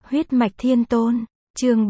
Huyết mạch thiên tôn, chương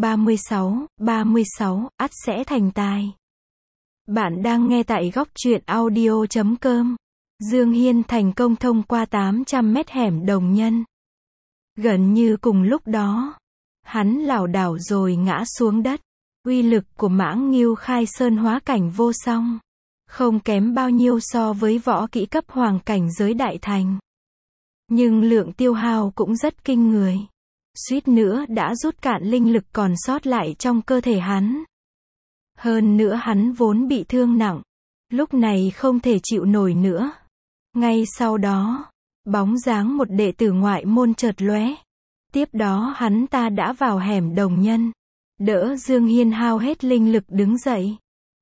36, ắt sẽ thành tài. Bạn đang nghe tại góc truyện audio.com. Dương Hiên thành công thông qua 800 mét hẻm đồng nhân. Gần như cùng lúc đó, hắn lảo đảo rồi ngã xuống đất. Uy lực của Mãng Ngưu Khai Sơn hóa cảnh vô song, không kém bao nhiêu so với võ kỹ cấp hoàng cảnh giới đại thành. Nhưng lượng tiêu hao cũng rất kinh người. Suýt nữa đã rút cạn linh lực còn sót lại trong cơ thể hắn. Hơn nữa hắn vốn bị thương nặng, lúc này không thể chịu nổi nữa. Ngay sau đó, bóng dáng một đệ tử ngoại môn chợt lóe. Tiếp đó hắn ta đã vào hẻm đồng nhân, đỡ Dương Hiên hao hết linh lực đứng dậy.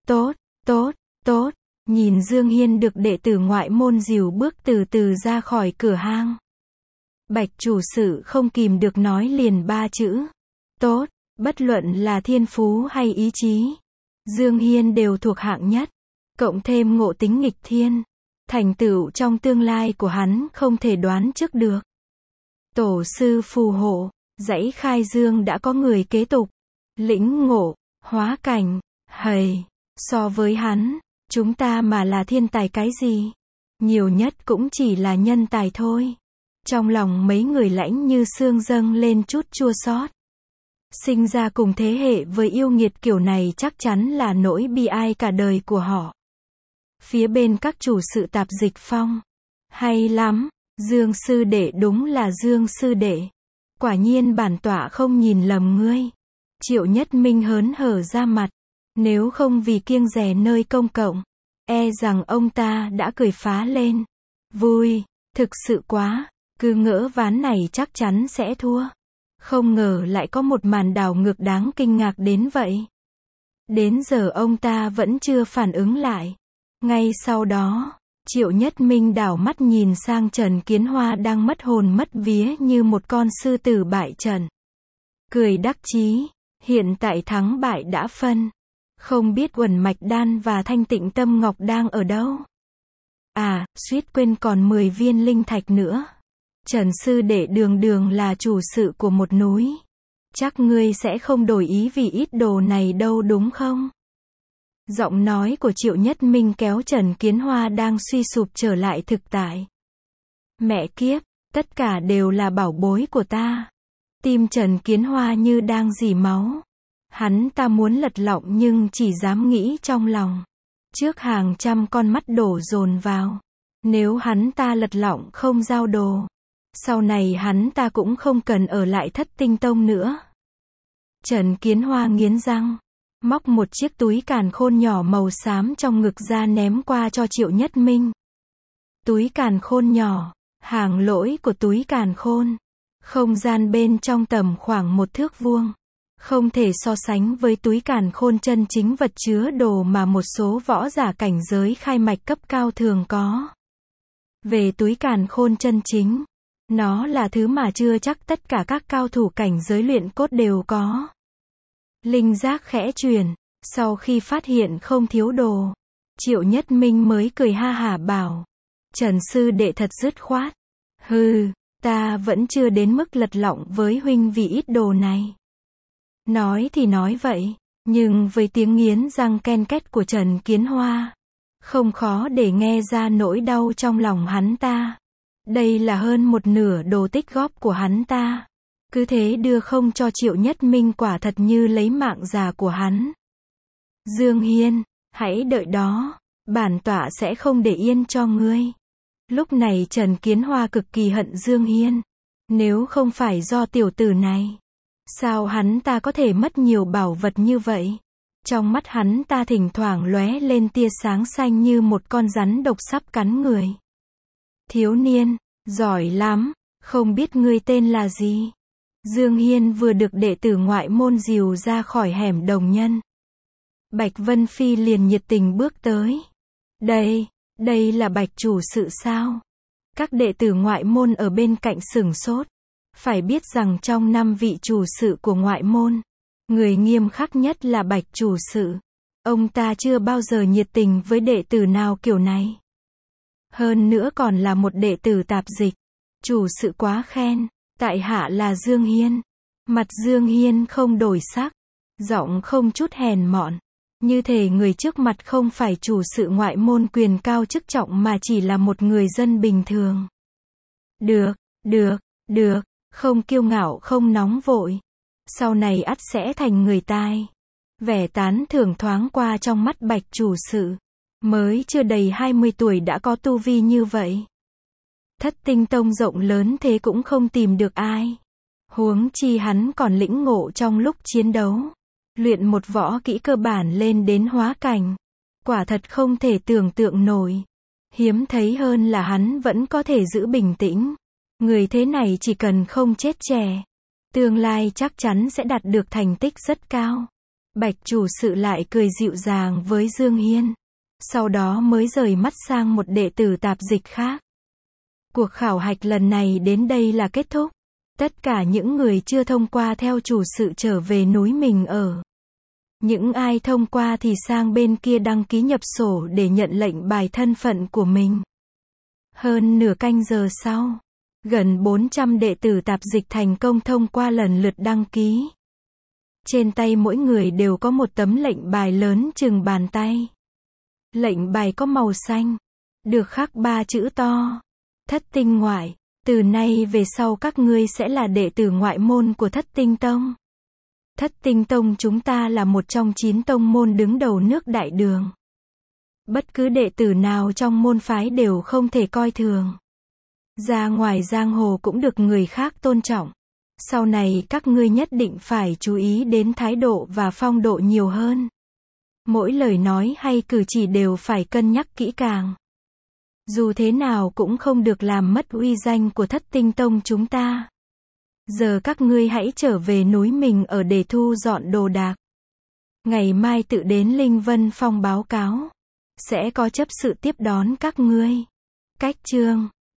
Tốt, nhìn Dương Hiên được đệ tử ngoại môn dìu bước từ từ ra khỏi cửa hang. Bạch chủ sự không kìm được nói liền ba chữ. Tốt, bất luận là thiên phú hay ý chí, Dương Hiên đều thuộc hạng nhất. Cộng thêm ngộ tính nghịch thiên, thành tựu trong tương lai của hắn không thể đoán trước được. Tổ sư phù hộ, dãy Khai Dương đã có người kế tục. Lĩnh ngộ, hóa cảnh, hầy, so với hắn, chúng ta mà là thiên tài cái gì? Nhiều nhất cũng chỉ là nhân tài thôi. Trong lòng mấy người lãnh như xương dâng lên chút chua xót. Sinh ra cùng thế hệ với yêu nghiệt kiểu này chắc chắn là nỗi bi ai cả đời của họ. Phía bên các chủ sự Tạp Dịch Phong. Hay lắm, Dương sư đệ đúng là Dương sư đệ. Quả nhiên bản tọa không nhìn lầm ngươi. Triệu Nhất Minh hớn hở ra mặt. Nếu không vì kiêng dè nơi công cộng, e rằng ông ta đã cười phá lên. Vui, thực sự quá. Cứ ngỡ ván này chắc chắn sẽ thua. Không ngờ lại có một màn đảo ngược đáng kinh ngạc đến vậy. Đến giờ ông ta vẫn chưa phản ứng lại. Ngay sau đó, Triệu Nhất Minh đảo mắt nhìn sang Trần Kiến Hoa đang mất hồn mất vía như một con sư tử bại trận. Cười đắc chí, hiện tại thắng bại đã phân. Không biết Uẩn Mạch Đan và Thanh Tịnh Tâm Ngọc đang ở đâu? À, suýt quên còn 10 viên linh thạch nữa. Trần sư đệ đường đường là chủ sự của một núi. Chắc ngươi sẽ không đổi ý vì ít đồ này đâu đúng không? Giọng nói của Triệu Nhất Minh kéo Trần Kiến Hoa đang suy sụp trở lại thực tại. Mẹ kiếp, tất cả đều là bảo bối của ta. Tim Trần Kiến Hoa như đang rỉ máu. Hắn ta muốn lật lọng nhưng chỉ dám nghĩ trong lòng. Trước hàng trăm con mắt đổ dồn vào. Nếu hắn ta lật lọng không giao đồ, sau này hắn ta cũng không cần ở lại Thất Tinh Tông nữa. Trần Kiến Hoa nghiến răng, móc một chiếc túi càn khôn nhỏ màu xám trong ngực ra ném qua cho Triệu Nhất Minh. Túi càn khôn nhỏ, hàng lỗi của túi càn khôn. Không gian bên trong tầm khoảng 1 thước vuông. Không thể so sánh với túi càn khôn chân chính vật chứa đồ mà một số võ giả cảnh giới khai mạch cấp cao thường có. Về túi càn khôn chân chính, nó là thứ mà chưa chắc tất cả các cao thủ cảnh giới luyện cốt đều có. Linh giác khẽ truyền, sau khi phát hiện không thiếu đồ, Triệu Nhất Minh mới cười ha hả bảo. Trần sư đệ thật dứt khoát. Hừ, ta vẫn chưa đến mức lật lọng với huynh vì ít đồ này. Nói thì nói vậy, nhưng với tiếng nghiến răng ken két của Trần Kiến Hoa, không khó để nghe ra nỗi đau trong lòng hắn ta. Đây là hơn một nửa đồ tích góp của hắn ta. Cứ thế đưa không cho Triệu Nhất Minh quả thật như lấy mạng già của hắn. Dương Hiên, hãy đợi đó, bản tọa sẽ không để yên cho ngươi. Lúc này Trần Kiến Hoa cực kỳ hận Dương Hiên. Nếu không phải do tiểu tử này, sao hắn ta có thể mất nhiều bảo vật như vậy? Trong mắt hắn ta thỉnh thoảng lóe lên tia sáng xanh như một con rắn độc sắp cắn người. Thiếu niên, giỏi lắm, không biết ngươi tên là gì? Dương Hiên vừa được đệ tử ngoại môn dìu ra khỏi hẻm đồng nhân. Bạch Vân Phi liền nhiệt tình bước tới. Đây là Bạch chủ sự sao? Các đệ tử ngoại môn ở bên cạnh sửng sốt. Phải biết rằng trong 5 vị chủ sự của ngoại môn, người nghiêm khắc nhất là Bạch chủ sự. Ông ta chưa bao giờ nhiệt tình với đệ tử nào kiểu này. Hơn nữa còn là một đệ tử tạp dịch. Chủ sự quá khen, tại hạ là Dương Hiên. Mặt Dương Hiên không đổi sắc, giọng không chút hèn mọn, như thể người trước mặt không phải chủ sự ngoại môn quyền cao chức trọng mà chỉ là một người dân bình thường. Được, được, được, không kiêu ngạo không nóng vội. Sau này ắt sẽ thành người tai. Vẻ tán thưởng thoáng qua trong mắt Bạch chủ sự. Mới chưa đầy 20 tuổi đã có tu vi như vậy. Thất Tinh Tông rộng lớn thế cũng không tìm được ai. Huống chi hắn còn lĩnh ngộ trong lúc chiến đấu. Luyện một võ kỹ cơ bản lên đến hóa cảnh. Quả thật không thể tưởng tượng nổi. Hiếm thấy hơn là hắn vẫn có thể giữ bình tĩnh. Người thế này chỉ cần không chết trẻ, tương lai chắc chắn sẽ đạt được thành tích rất cao. Bạch chủ sự lại cười dịu dàng với Dương Hiên. Sau đó mới rời mắt sang một đệ tử tạp dịch khác. Cuộc khảo hạch lần này đến đây là kết thúc. Tất cả những người chưa thông qua theo chủ sự trở về núi mình ở. Những ai thông qua thì sang bên kia đăng ký nhập sổ để nhận lệnh bài thân phận của mình. Hơn nửa canh giờ sau, gần 400 đệ tử tạp dịch thành công thông qua lần lượt đăng ký. Trên tay mỗi người đều có một tấm lệnh bài lớn chừng bàn tay. Lệnh bài có màu xanh, được khắc 3 chữ to. Thất Tinh Ngoại, từ nay về sau các ngươi sẽ là đệ tử ngoại môn của Thất Tinh Tông. Thất Tinh Tông chúng ta là một trong 9 tông môn đứng đầu nước Đại Đường. Bất cứ đệ tử nào trong môn phái đều không thể coi thường. Ra ngoài giang hồ cũng được người khác tôn trọng. Sau này các ngươi nhất định phải chú ý đến thái độ và phong độ nhiều hơn. Mỗi lời nói hay cử chỉ đều phải cân nhắc kỹ càng. Dù thế nào cũng không được làm mất uy danh của Thất Tinh Tông chúng ta. Giờ các ngươi hãy trở về núi mình ở để thu dọn đồ đạc. Ngày mai tự đến Linh Vân Phong báo cáo. Sẽ có chấp sự tiếp đón các ngươi. Cách chương